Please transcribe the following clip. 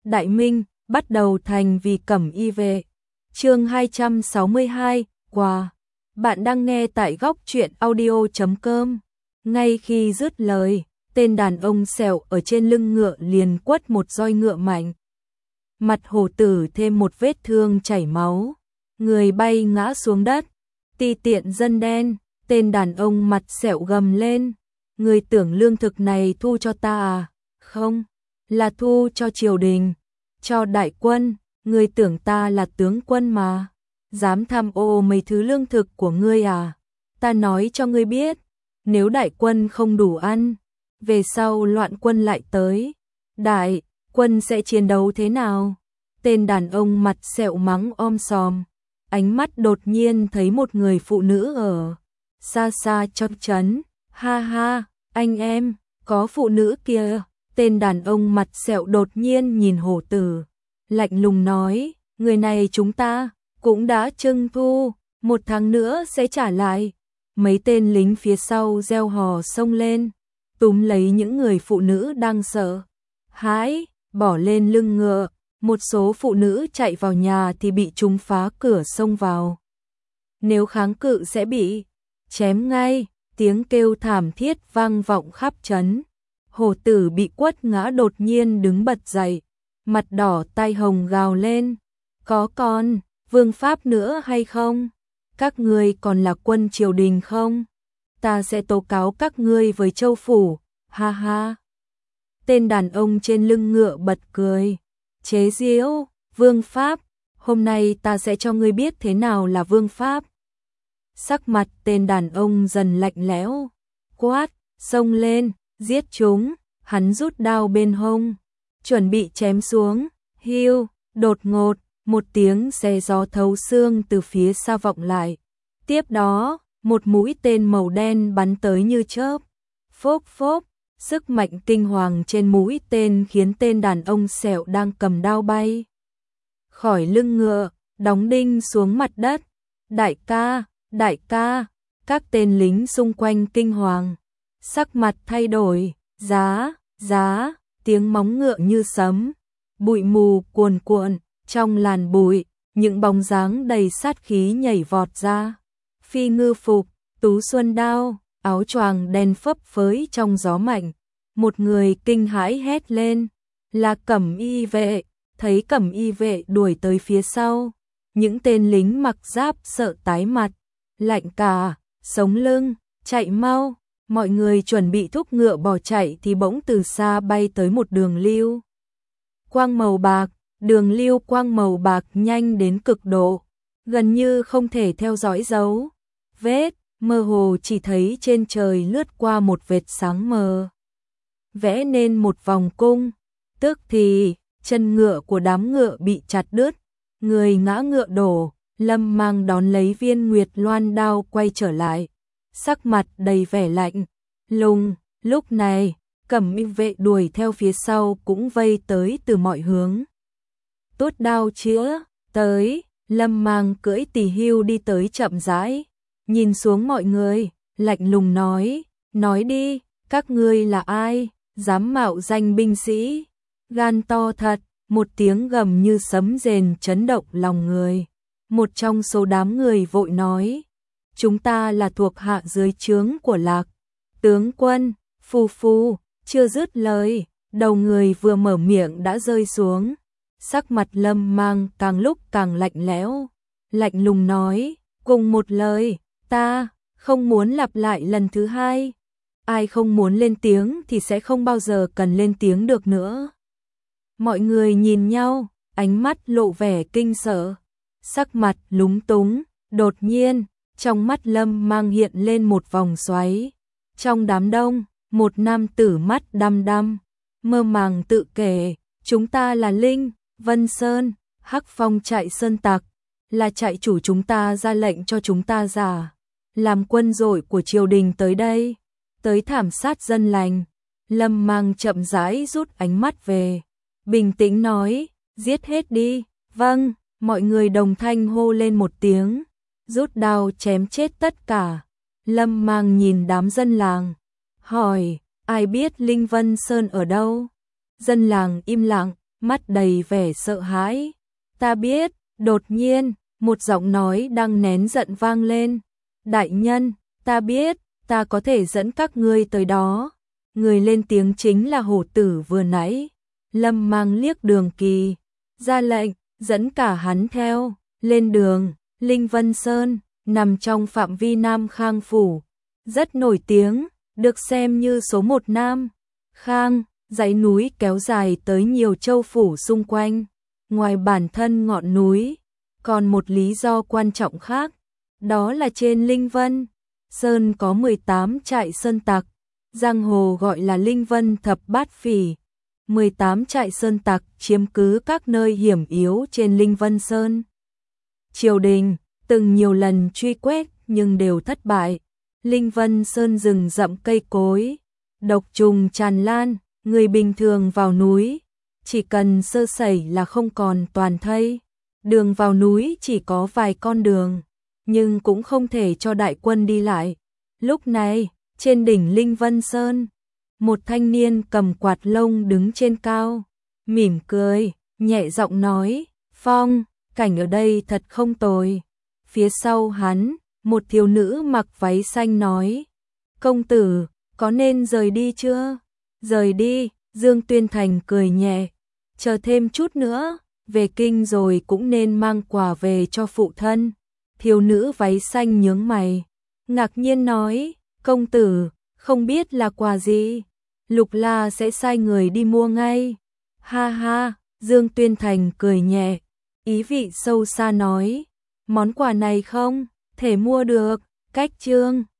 Đại Minh, bắt đầu thành vì Cẩm Y vệ. Chương 262, quà. Bạn đang nghe tại góc truyện audio.com. Ngay khi dứt lời, tên đàn ông sẹo ở trên lưng ngựa liền quất một roi ngựa mạnh. Mặt hổ tử thêm một vết thương chảy máu, người bay ngã xuống đất. Ti tiện dân đen, tên đàn ông mặt sẹo gầm lên, người tưởng lương thực này thu cho ta à? Không, là thu cho triều đình, cho đại quân, người tưởng ta là tướng quân mà, dám tham ô mấy thứ lương thực của ngươi à? Ta nói cho ngươi biết, nếu đại quân không đủ ăn, về sau loạn quân lại tới, đại quân sẽ chiến đấu thế nào? Tên đàn ông mặt sẹo mắng om sòm, ánh mắt đột nhiên thấy một người phụ nữ ở xa xa chốc chấn, ha ha, anh em, có phụ nữ kia. Tên đàn ông mặt sẹo đột nhiên nhìn hổ tử, lạnh lùng nói, người này chúng ta cũng đã trưng thu, 1 tháng nữa sẽ trả lại. Mấy tên lính phía sau reo hò xông lên, túm lấy những người phụ nữ đang sợ hãi, bỏ lên lưng ngựa. Một số phụ nữ chạy vào nhà thì bị chúng phá cửa xông vào. Nếu kháng cự sẽ bị chém ngay, tiếng kêu thảm thiết vang vọng khắp trấn. Hổ tử bị quất ngã đột nhiên đứng bật dậy, mặt đỏ tai hồng gào lên, có còn vương pháp nữa hay không? Các ngươi còn là quân triều đình không? Ta sẽ tố cáo các ngươi với châu phủ, ha ha. Tên đàn ông trên lưng ngựa bật cười, chế giễu, vương pháp, hôm nay ta sẽ cho ngươi biết thế nào là vương pháp. Sắc mặt tên đàn ông dần lạnh lẽo, quát, xông lên, giết chúng, hắn rút đao bên hông, chuẩn bị chém xuống, hiu, đột ngột, một tiếng xé gió thấu xương từ phía xa vọng lại. Tiếp đó, một mũi tên màu đen bắn tới như chớp, phốc phốc, sức mạnh kinh hoàng trên mũi tên khiến tên đàn ông sẹo đang cầm đao bay khỏi lưng ngựa, đóng đinh xuống mặt đất. Đại ca, các tên lính xung quanh kinh hoàng, sắc mặt thay đổi, giá, tiếng móng ngựa như sấm, bụi mù cuồn cuộn, trong làn bụi, những bóng dáng đầy sát khí nhảy vọt ra. Phi ngư phục, tú xuân đao, áo choàng đen phấp phới trong gió mạnh. Một người kinh hãi hét lên, là Cẩm Y vệ. Thấy Cẩm Y vệ đuổi tới phía sau, những tên lính mặc giáp sợ tái mặt, lạnh cả sống lưng, chạy mau. Mọi người chuẩn bị thúc ngựa bỏ chạy thì bỗng từ xa bay tới một đường lưu quang màu bạc. Đường lưu quang màu bạc nhanh đến cực độ, gần như không thể theo dõi dấu vết, mơ hồ chỉ thấy trên trời lướt qua một vệt sáng mờ, vẽ nên một vòng cung. Tức thì chân ngựa của đám ngựa bị chặt đứt, người ngã ngựa đổ. Lâm Mang đón lấy viên Nguyệt Loan đao quay trở lại, sắc mặt đầy vẻ lạnh lùng. Lúc này, Cẩm Y vệ đuổi theo phía sau cũng vây tới từ mọi hướng. Tốt đao chữa tới, Lâm Mang cưỡi tỳ hưu đi tới chậm rãi, nhìn xuống mọi người, lạnh lùng nói đi, các ngươi là ai, dám mạo danh binh sĩ, gan to thật. Một tiếng gầm như sấm rền chấn động lòng người. Một trong số đám người vội nói, chúng ta là thuộc hạ dưới trướng của Lạc tướng quân. Phu, chưa dứt lời, đầu người vừa mở miệng đã rơi xuống. Sắc mặt Lâm Mang càng lúc càng lạnh lẽo, lạnh lùng nói, cùng một lời, ta không muốn lặp lại lần thứ hai. Ai không muốn lên tiếng thì sẽ không bao giờ cần lên tiếng được nữa. Mọi người nhìn nhau, ánh mắt lộ vẻ kinh sợ, sắc mặt lúng túng. Đột nhiên, trong mắt Lâm Mang hiện lên một vòng xoáy. Trong đám đông, một nam tử mắt đăm đăm, mơ màng tự kể, chúng ta là Linh Vân Sơn, Hắc Phong trại sơn tặc, là trại chủ chúng ta ra lệnh cho chúng ta giả làm quân đội của triều đình tới đây, tới thảm sát dân lành. Lâm Mang chậm rãi rút ánh mắt về, bình tĩnh nói, giết hết đi. Vâng, mọi người đồng thanh hô lên một tiếng, rút đao chém chết tất cả. Lâm Mang nhìn đám dân làng, hỏi, ai biết Linh Vân Sơn ở đâu? Dân làng im lặng, mắt đầy vẻ sợ hãi. Ta biết, đột nhiên, một giọng nói đang nén giận vang lên. Đại nhân, ta biết, ta có thể dẫn các ngươi tới đó. Người lên tiếng chính là hổ tử vừa nãy. Lâm Mang liếc Đường Kỳ, ra lệnh, dẫn cả hắn theo, lên đường. Linh Vân Sơn, nằm trong phạm vi Nam Khang Phủ, rất nổi tiếng, được xem như số một Nam Khang, dãy núi kéo dài tới nhiều châu phủ xung quanh. Ngoài bản thân ngọn núi, còn một lý do quan trọng khác, đó là trên Linh Vân Sơn có 18 trại sơn tặc, giang hồ gọi là Linh Vân Thập Bát Phỉ. 18 trại sơn tặc chiếm cứ các nơi hiểm yếu trên Linh Vân Sơn. Triều đình từng nhiều lần truy quét nhưng đều thất bại. Linh Vân Sơn rừng rậm cây cối, độc trùng tràn lan, người bình thường vào núi chỉ cần sơ sẩy là không còn toàn thây. Đường vào núi chỉ có vài con đường, nhưng cũng không thể cho đại quân đi lại. Lúc này, trên đỉnh Linh Vân Sơn, một thanh niên cầm quạt lông đứng trên cao, mỉm cười, nhẹ giọng nói, Phong, cảnh ở đây thật không tồi. Phía sau hắn, một thiếu nữ mặc váy xanh nói, công tử, có nên rời đi chưa? Rời đi, Dương Tuyên Thành cười nhẹ, chờ thêm chút nữa, về kinh rồi cũng nên mang quà về cho phụ thân. Thiếu nữ váy xanh nhướng mày, ngạc nhiên nói, công tử, không biết là quà gì? Lục La sẽ sai người đi mua ngay. Ha ha, Dương Tuyên Thành cười nhẹ, ý vị sâu xa nói, món quà này không thể mua được, cách chương